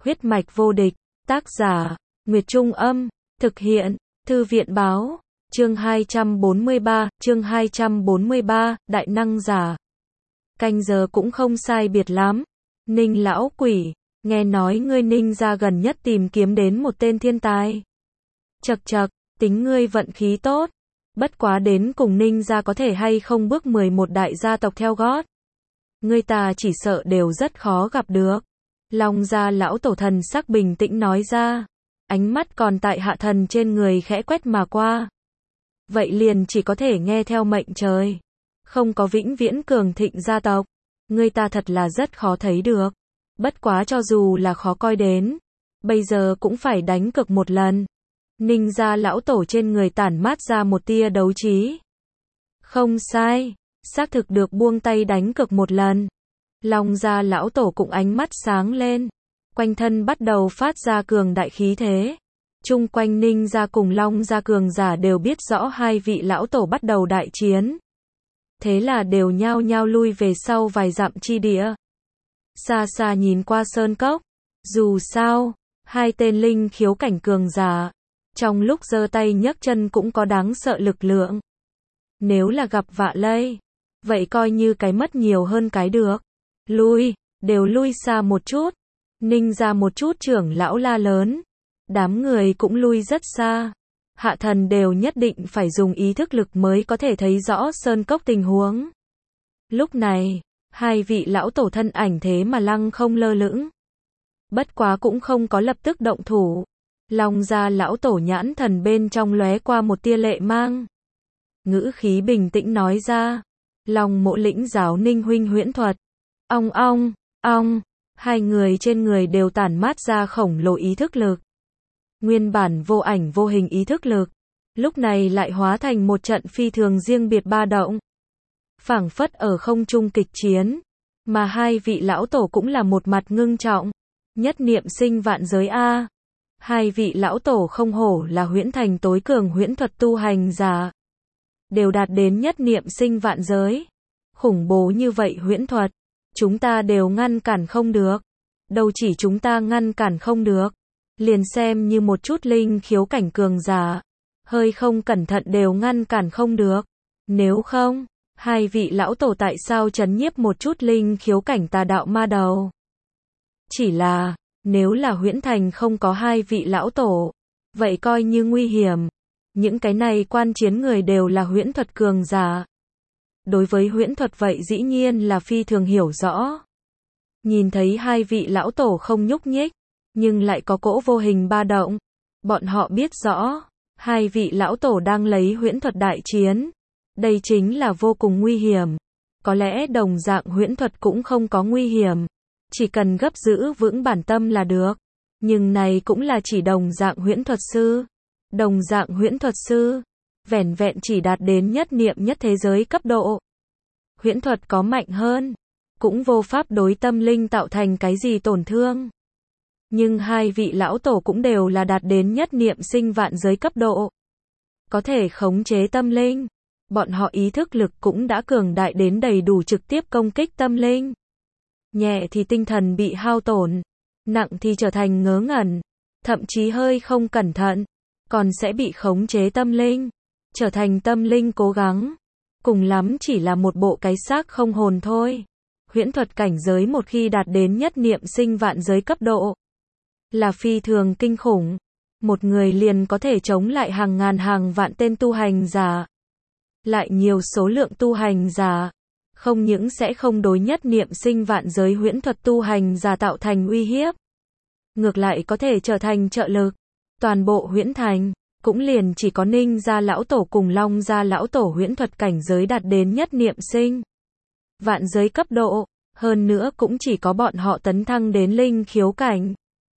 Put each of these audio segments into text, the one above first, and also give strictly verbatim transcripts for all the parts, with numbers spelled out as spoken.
Huyết mạch vô địch, tác giả, Nguyệt Trung Âm, thực hiện, Thư viện Báo, chương hai trăm bốn mươi ba, chương hai trăm bốn mươi ba, Đại Năng Giả. Canh giờ cũng không sai biệt lắm. Ninh lão quỷ, nghe nói ngươi Ninh gia gần nhất tìm kiếm đến một tên thiên tài. Chậc chậc, tính ngươi vận khí tốt. Bất quá đến cùng Ninh gia có thể hay không bước mười một đại gia tộc theo gót. Ngươi ta chỉ sợ đều rất khó gặp được. Long gia lão tổ thần sắc bình tĩnh nói ra. Ánh mắt còn tại hạ thần trên người khẽ quét mà qua. Vậy liền chỉ có thể nghe theo mệnh trời. Không có vĩnh viễn cường thịnh gia tộc. Ngươi ta thật là rất khó thấy được. Bất quá cho dù là khó coi đến. Bây giờ cũng phải đánh cược một lần. Ninh gia lão tổ trên người tản mát ra một tia đấu trí. Không sai. Xác thực được buông tay đánh cược một lần. Long gia lão tổ cũng ánh mắt sáng lên. Quanh thân bắt đầu phát ra cường đại khí thế. Chung quanh Ninh gia cùng Long gia cường giả đều biết rõ hai vị lão tổ bắt đầu đại chiến. Thế là đều nhao nhao lui về sau vài dặm chi địa. Xa xa nhìn qua sơn cốc. Dù sao, hai tên linh khiếu cảnh cường giả. Trong lúc giơ tay nhấc chân cũng có đáng sợ lực lượng. Nếu là gặp vạ lây. Vậy coi như cái mất nhiều hơn cái được. Lui, đều lui xa một chút. Ninh ra một chút trưởng lão la lớn. Đám người cũng lui rất xa. Hạ thần đều nhất định phải dùng ý thức lực mới có thể thấy rõ sơn cốc tình huống. Lúc này, hai vị lão tổ thân ảnh thế mà lăng không lơ lửng. Bất quá cũng không có lập tức động thủ. Long gia lão tổ nhãn thần bên trong lóe qua một tia lệ mang. Ngữ khí bình tĩnh nói ra. Long mộ lĩnh giáo Ninh huynh huyễn thuật. Ong ong, ong, hai người trên người đều tản mát ra khổng lồ ý thức lực. Nguyên bản vô ảnh vô hình ý thức lực, lúc này lại hóa thành một trận phi thường riêng biệt ba động. Phảng phất ở không trung kịch chiến, mà hai vị lão tổ cũng là một mặt ngưng trọng. Nhất niệm sinh vạn giới a. Hai vị lão tổ không hổ là huyễn thành tối cường huyễn thuật tu hành giả. Đều đạt đến nhất niệm sinh vạn giới. Khủng bố như vậy huyễn thuật. Chúng ta đều ngăn cản không được. Đâu chỉ chúng ta ngăn cản không được. Liền xem như một chút linh khiếu cảnh cường giả. Hơi không cẩn thận đều ngăn cản không được. Nếu không, hai vị lão tổ tại sao trấn nhiếp một chút linh khiếu cảnh tà đạo ma đầu? Chỉ là, nếu là huyễn thành không có hai vị lão tổ, vậy coi như nguy hiểm. Những cái này quan chiến người đều là huyễn thuật cường giả. Đối với huyễn thuật vậy dĩ nhiên là phi thường hiểu rõ. Nhìn thấy hai vị lão tổ không nhúc nhích, nhưng lại có cỗ vô hình ba động. Bọn họ biết rõ, hai vị lão tổ đang lấy huyễn thuật đại chiến. Đây chính là vô cùng nguy hiểm. Có lẽ đồng dạng huyễn thuật cũng không có nguy hiểm. Chỉ cần gấp giữ vững bản tâm là được. Nhưng này cũng là chỉ đồng dạng huyễn thuật sư. Đồng dạng huyễn thuật sư, vẻn vẹn chỉ đạt đến nhất niệm nhất thế giới cấp độ. Huyễn thuật có mạnh hơn, cũng vô pháp đối tâm linh tạo thành cái gì tổn thương. Nhưng hai vị lão tổ cũng đều là đạt đến nhất niệm sinh vạn giới cấp độ. Có thể khống chế tâm linh. Bọn họ ý thức lực cũng đã cường đại đến đầy đủ trực tiếp công kích tâm linh. Nhẹ thì tinh thần bị hao tổn, nặng thì trở thành ngớ ngẩn, thậm chí hơi không cẩn thận, còn sẽ bị khống chế tâm linh, trở thành tâm linh cố gắng. Cùng lắm chỉ là một bộ cái xác không hồn thôi. Huyễn thuật cảnh giới một khi đạt đến nhất niệm sinh vạn giới cấp độ, là phi thường kinh khủng. Một người liền có thể chống lại hàng ngàn hàng vạn tên tu hành giả. Lại nhiều số lượng tu hành giả. Không những sẽ không đối nhất niệm sinh vạn giới huyễn thuật tu hành giả tạo thành uy hiếp. Ngược lại có thể trở thành trợ lực. Toàn bộ huyễn thành, cũng liền chỉ có Ninh gia lão tổ cùng Long gia lão tổ huyễn thuật cảnh giới đạt đến nhất niệm sinh vạn giới cấp độ. Hơn nữa cũng chỉ có bọn họ tấn thăng đến linh khiếu cảnh.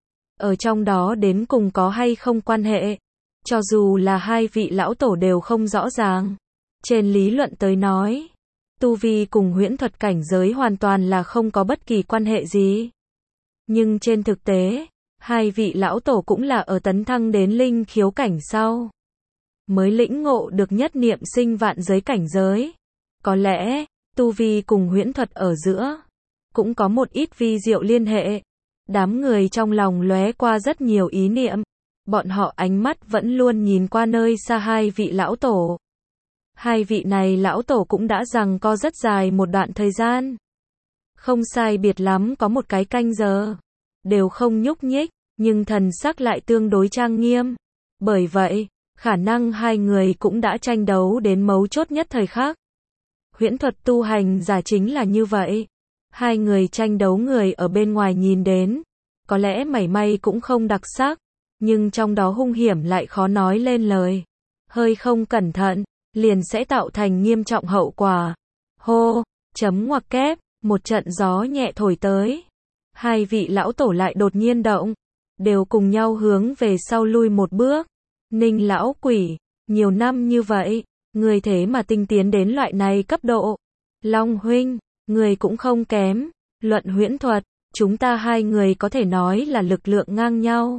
Ở trong đó đến cùng có hay không quan hệ. Cho dù là hai vị lão tổ đều không rõ ràng. Trên lý luận tới nói, tu vi cùng huyễn thuật cảnh giới hoàn toàn là không có bất kỳ quan hệ gì. Nhưng trên thực tế, hai vị lão tổ cũng là ở tấn thăng đến linh khiếu cảnh sau. Mới lĩnh ngộ được nhất niệm sinh vạn giới cảnh giới. Có lẽ, tu vi cùng huyễn thuật ở giữa, cũng có một ít vi diệu liên hệ. Đám người trong lòng lóe qua rất nhiều ý niệm. Bọn họ ánh mắt vẫn luôn nhìn qua nơi xa hai vị lão tổ. Hai vị này lão tổ cũng đã giằng co rất dài một đoạn thời gian. Không sai biệt lắm có một cái canh giờ. Đều không nhúc nhích, nhưng thần sắc lại tương đối trang nghiêm. Bởi vậy, khả năng hai người cũng đã tranh đấu đến mấu chốt nhất thời khắc. Huyễn thuật tu hành giả chính là như vậy. Hai người tranh đấu người ở bên ngoài nhìn đến, có lẽ mảy may cũng không đặc sắc, nhưng trong đó hung hiểm lại khó nói lên lời. Hơi không cẩn thận, liền sẽ tạo thành nghiêm trọng hậu quả. Hô, chấm ngoặc kép, một trận gió nhẹ thổi tới. Hai vị lão tổ lại đột nhiên động, đều cùng nhau hướng về sau lui một bước. Ninh lão quỷ, nhiều năm như vậy, người thế mà tinh tiến đến loại này cấp độ. Long huynh, người cũng không kém, luận huyễn thuật, chúng ta hai người có thể nói là lực lượng ngang nhau.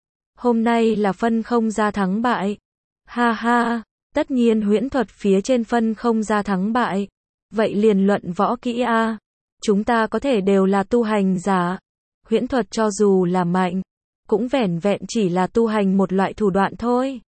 Hôm nay là phân không ra thắng bại. Ha ha, tất nhiên huyễn thuật phía trên phân không ra thắng bại. Vậy liền luận võ kỹ a. Chúng ta có thể đều là tu hành giả. Huyễn thuật cho dù là mạnh, cũng vẻn vẹn chỉ là tu hành một loại thủ đoạn thôi.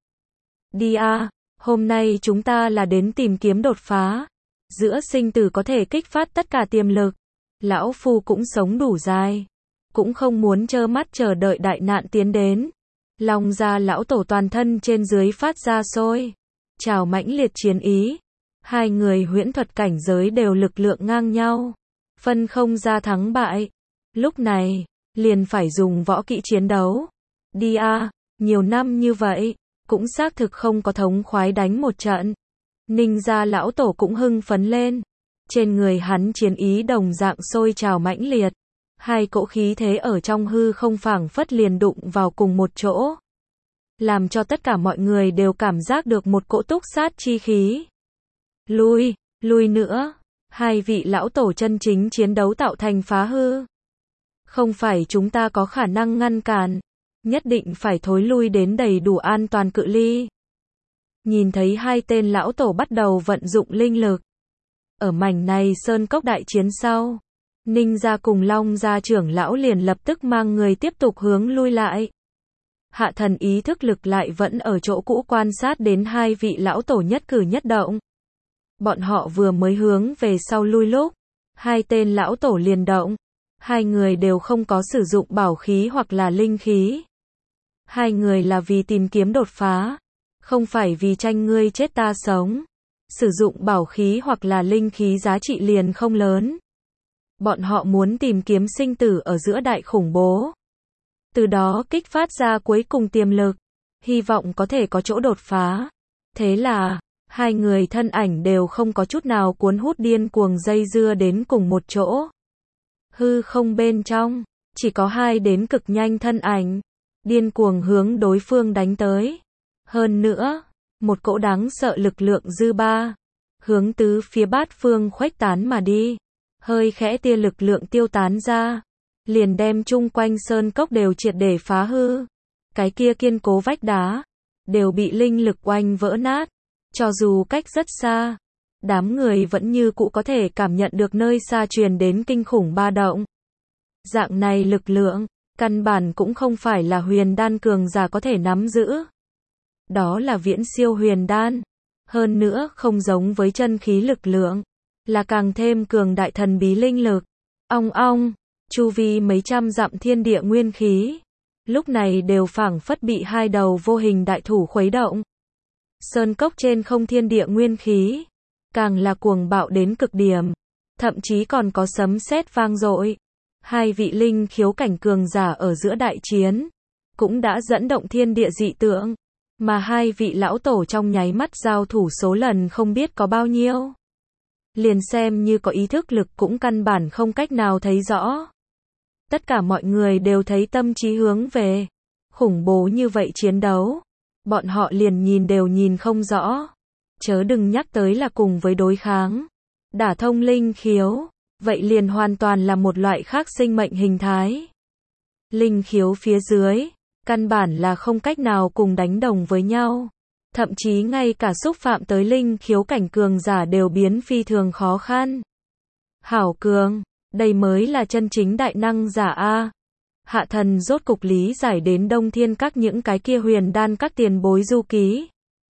Đi a, hôm nay chúng ta là đến tìm kiếm đột phá. Giữa sinh tử có thể kích phát tất cả tiềm lực. Lão phu cũng sống đủ dài, cũng không muốn trơ mắt chờ đợi đại nạn tiến đến. Long gia lão tổ toàn thân trên dưới phát ra sôi, trào mãnh liệt chiến ý. Hai người huyễn thuật cảnh giới đều lực lượng ngang nhau, phân không ra thắng bại. Lúc này, liền phải dùng võ kỹ chiến đấu. Đi a, nhiều năm như vậy, cũng xác thực không có thống khoái đánh một trận. Ninh gia lão tổ cũng hưng phấn lên. Trên người hắn chiến ý đồng dạng sôi trào mãnh liệt. Hai cỗ khí thế ở trong hư không phảng phất liền đụng vào cùng một chỗ. Làm cho tất cả mọi người đều cảm giác được một cỗ túc sát chi khí. Lui, lui nữa. Hai vị lão tổ chân chính chiến đấu tạo thành phá hư. Không phải chúng ta có khả năng ngăn cản. Nhất định phải thối lui đến đầy đủ an toàn cự ly. Nhìn thấy hai tên lão tổ bắt đầu vận dụng linh lực. Ở mảnh này sơn cốc đại chiến sau, Ninh gia cùng Long gia trưởng lão liền lập tức mang người tiếp tục hướng lui lại. Hạ thần ý thức lực lại vẫn ở chỗ cũ quan sát đến hai vị lão tổ nhất cử nhất động. Bọn họ vừa mới hướng về sau lui lúc, hai tên lão tổ liền động. Hai người đều không có sử dụng bảo khí hoặc là linh khí. Hai người là vì tìm kiếm đột phá, không phải vì tranh ngươi chết ta sống. Sử dụng bảo khí hoặc là linh khí giá trị liền không lớn. Bọn họ muốn tìm kiếm sinh tử ở giữa đại khủng bố. Từ đó kích phát ra cuối cùng tiềm lực. Hy vọng có thể có chỗ đột phá. Thế là, hai người thân ảnh đều không có chút nào cuốn hút điên cuồng dây dưa đến cùng một chỗ. Hư không bên trong, chỉ có hai đến cực nhanh thân ảnh. Điên cuồng hướng đối phương đánh tới. Hơn nữa, một cỗ đáng sợ lực lượng dư ba, hướng tứ phía bát phương khuếch tán mà đi. Hơi khẽ tia lực lượng tiêu tán ra, liền đem chung quanh sơn cốc đều triệt để phá hư. Cái kia kiên cố vách đá, đều bị linh lực oanh vỡ nát. Cho dù cách rất xa, đám người vẫn như cũ có thể cảm nhận được nơi xa truyền đến kinh khủng ba động. Dạng này lực lượng, căn bản cũng không phải là huyền đan cường giả có thể nắm giữ. Đó là viễn siêu huyền đan. Hơn nữa không giống với chân khí lực lượng, là càng thêm cường đại thần bí linh lực. Ong ong, chu vi mấy trăm dặm thiên địa nguyên khí, lúc này đều phảng phất bị hai đầu vô hình đại thủ khuấy động. Sơn cốc trên không thiên địa nguyên khí, càng là cuồng bạo đến cực điểm, thậm chí còn có sấm sét vang dội. Hai vị linh khiếu cảnh cường giả ở giữa đại chiến, cũng đã dẫn động thiên địa dị tượng. Mà hai vị lão tổ trong nháy mắt giao thủ số lần không biết có bao nhiêu. Liền xem như có ý thức lực cũng căn bản không cách nào thấy rõ. Tất cả mọi người đều thấy tâm trí hướng về. Khủng bố như vậy chiến đấu, bọn họ liền nhìn đều nhìn không rõ. Chớ đừng nhắc tới là cùng với đối kháng. Đả thông linh khiếu, vậy liền hoàn toàn là một loại khác sinh mệnh hình thái. Linh khiếu phía dưới, căn bản là không cách nào cùng đánh đồng với nhau. Thậm chí ngay cả xúc phạm tới linh khiếu cảnh cường giả đều biến phi thường khó khăn. Hảo cường, đây mới là chân chính đại năng giả a. Hạ thần rốt cục lý giải đến Đông Thiên Các những cái kia huyền đan các tiền bối du ký.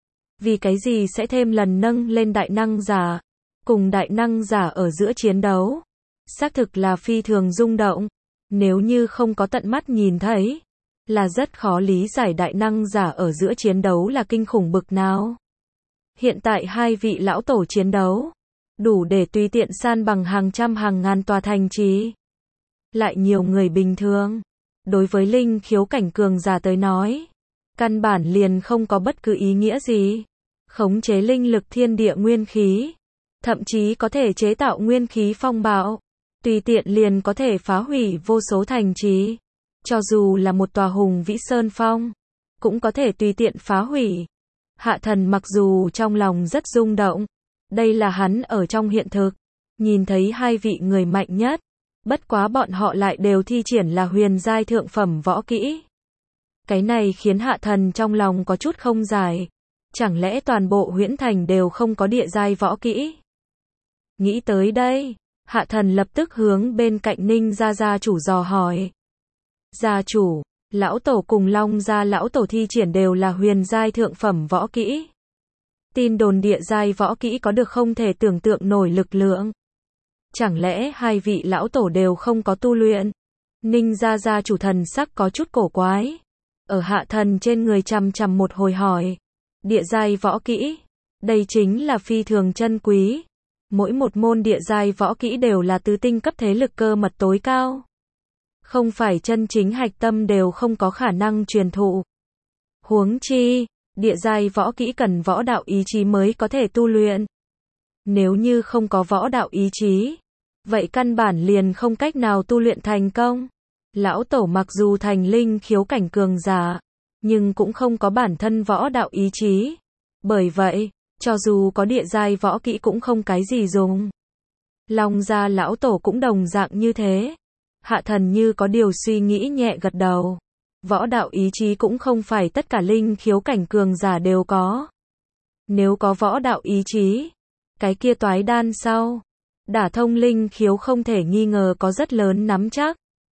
Vì cái gì sẽ thêm lần nâng lên đại năng giả, cùng đại năng giả ở giữa chiến đấu. Xác thực là phi thường rung động. Nếu như không có tận mắt nhìn thấy, là rất khó lý giải đại năng giả ở giữa chiến đấu là kinh khủng bực nào. Hiện tại hai vị lão tổ chiến đấu, đủ để tùy tiện san bằng hàng trăm hàng ngàn tòa thành trì. Lại nhiều người bình thường, đối với linh khiếu cảnh cường giả tới nói, căn bản liền không có bất cứ ý nghĩa gì. Khống chế linh lực thiên địa nguyên khí, thậm chí có thể chế tạo nguyên khí phong bạo, tùy tiện liền có thể phá hủy vô số thành trì. Cho dù là một tòa hùng vĩ sơn phong, cũng có thể tùy tiện phá hủy. Hạ thần mặc dù trong lòng rất rung động, đây là hắn ở trong hiện thực, nhìn thấy hai vị người mạnh nhất, bất quá bọn họ lại đều thi triển là huyền giai thượng phẩm võ kỹ. Cái này khiến hạ thần trong lòng có chút không giải, chẳng lẽ toàn bộ huyễn thành đều không có địa giai võ kỹ? Nghĩ tới đây, hạ thần lập tức hướng bên cạnh Ninh gia gia chủ dò hỏi. Gia chủ, lão tổ cùng Long gia lão tổ thi triển đều là huyền giai thượng phẩm võ kỹ. Tin đồn địa giai võ kỹ có được không thể tưởng tượng nổi lực lượng. Chẳng lẽ hai vị lão tổ đều không có tu luyện? Ninh gia gia chủ thần sắc có chút cổ quái. Ở hạ thần trên người chằm chằm một hồi hỏi. Địa giai võ kỹ. Đây chính là phi thường chân quý. Mỗi một môn địa giai võ kỹ đều là tứ tinh cấp thế lực cơ mật tối cao. Không phải chân chính hạch tâm đều không có khả năng truyền thụ. Huống chi, địa giai võ kỹ cần võ đạo ý chí mới có thể tu luyện. Nếu như không có võ đạo ý chí, vậy căn bản liền không cách nào tu luyện thành công. Lão tổ mặc dù thành linh khiếu cảnh cường giả, nhưng cũng không có bản thân võ đạo ý chí. Bởi vậy, cho dù có địa giai võ kỹ cũng không cái gì dùng. Long gia lão tổ cũng đồng dạng như thế. Hạ thần như có điều suy nghĩ nhẹ gật đầu. Võ đạo ý chí cũng không phải tất cả linh khiếu cảnh cường giả đều có. Nếu có võ đạo ý chí, cái kia toái đan sau, đả thông linh khiếu không thể nghi ngờ có rất lớn nắm chắc.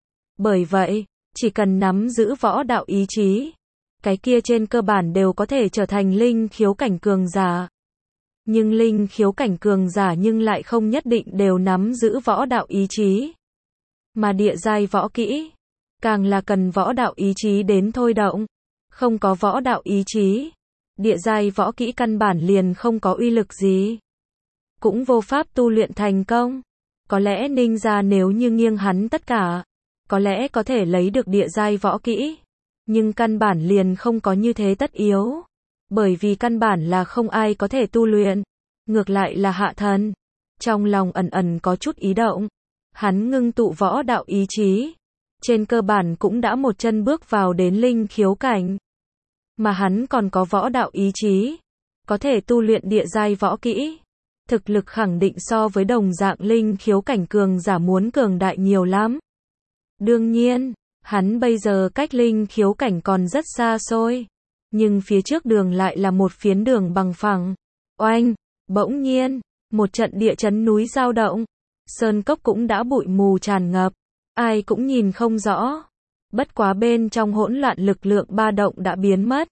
Bởi vậy, chỉ cần nắm giữ võ đạo ý chí, cái kia trên cơ bản đều có thể trở thành linh khiếu cảnh cường giả. Nhưng linh khiếu cảnh cường giả nhưng lại không nhất định đều nắm giữ võ đạo ý chí. Mà địa giai võ kỹ, càng là cần võ đạo ý chí đến thôi động. Không có võ đạo ý chí, địa giai võ kỹ căn bản liền không có uy lực gì. Cũng vô pháp tu luyện thành công. Có lẽ Ninh gia nếu như nghiêng hắn tất cả, có lẽ có thể lấy được địa giai võ kỹ. Nhưng căn bản liền không có như thế tất yếu. Bởi vì căn bản là không ai có thể tu luyện. Ngược lại là hạ thần. Trong lòng ẩn ẩn có chút ý động. Hắn ngưng tụ võ đạo ý chí. Trên cơ bản cũng đã một chân bước vào đến linh khiếu cảnh. Mà hắn còn có võ đạo ý chí. Có thể tu luyện địa giai võ kỹ. Thực lực khẳng định so với đồng dạng linh khiếu cảnh cường giả muốn cường đại nhiều lắm. Đương nhiên, hắn bây giờ cách linh khiếu cảnh còn rất xa xôi. Nhưng phía trước đường lại là một phiến đường bằng phẳng. Oanh, bỗng nhiên, một trận địa chấn núi dao động. Sơn cốc cũng đã bụi mù tràn ngập. Ai cũng nhìn không rõ. Bất quá bên trong hỗn loạn lực lượng ba động đã biến mất.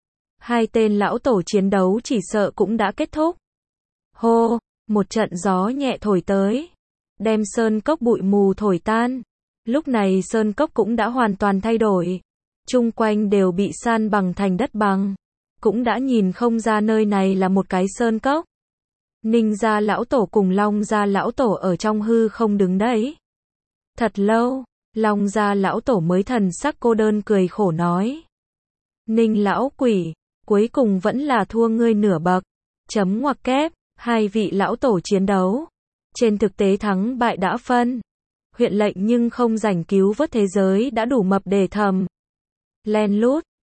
Hai tên lão tổ chiến đấu chỉ sợ cũng đã kết thúc. Hô, một trận gió nhẹ thổi tới. Đem sơn cốc bụi mù thổi tan. Lúc này sơn cốc cũng đã hoàn toàn thay đổi. Chung quanh đều bị san bằng thành đất bằng. Cũng đã nhìn không ra nơi này là một cái sơn cốc. Ninh gia lão tổ cùng Long gia lão tổ ở trong hư không đứng đấy. Thật lâu, Long gia lão tổ mới thần sắc cô đơn cười khổ nói. Ninh lão quỷ, cuối cùng vẫn là thua ngươi nửa bậc. Chấm ngoặc kép, hai vị lão tổ chiến đấu. Trên thực tế thắng bại đã phân. Huyện lệnh nhưng không giành cứu vớt thế giới đã đủ mập để thầm. Len lút,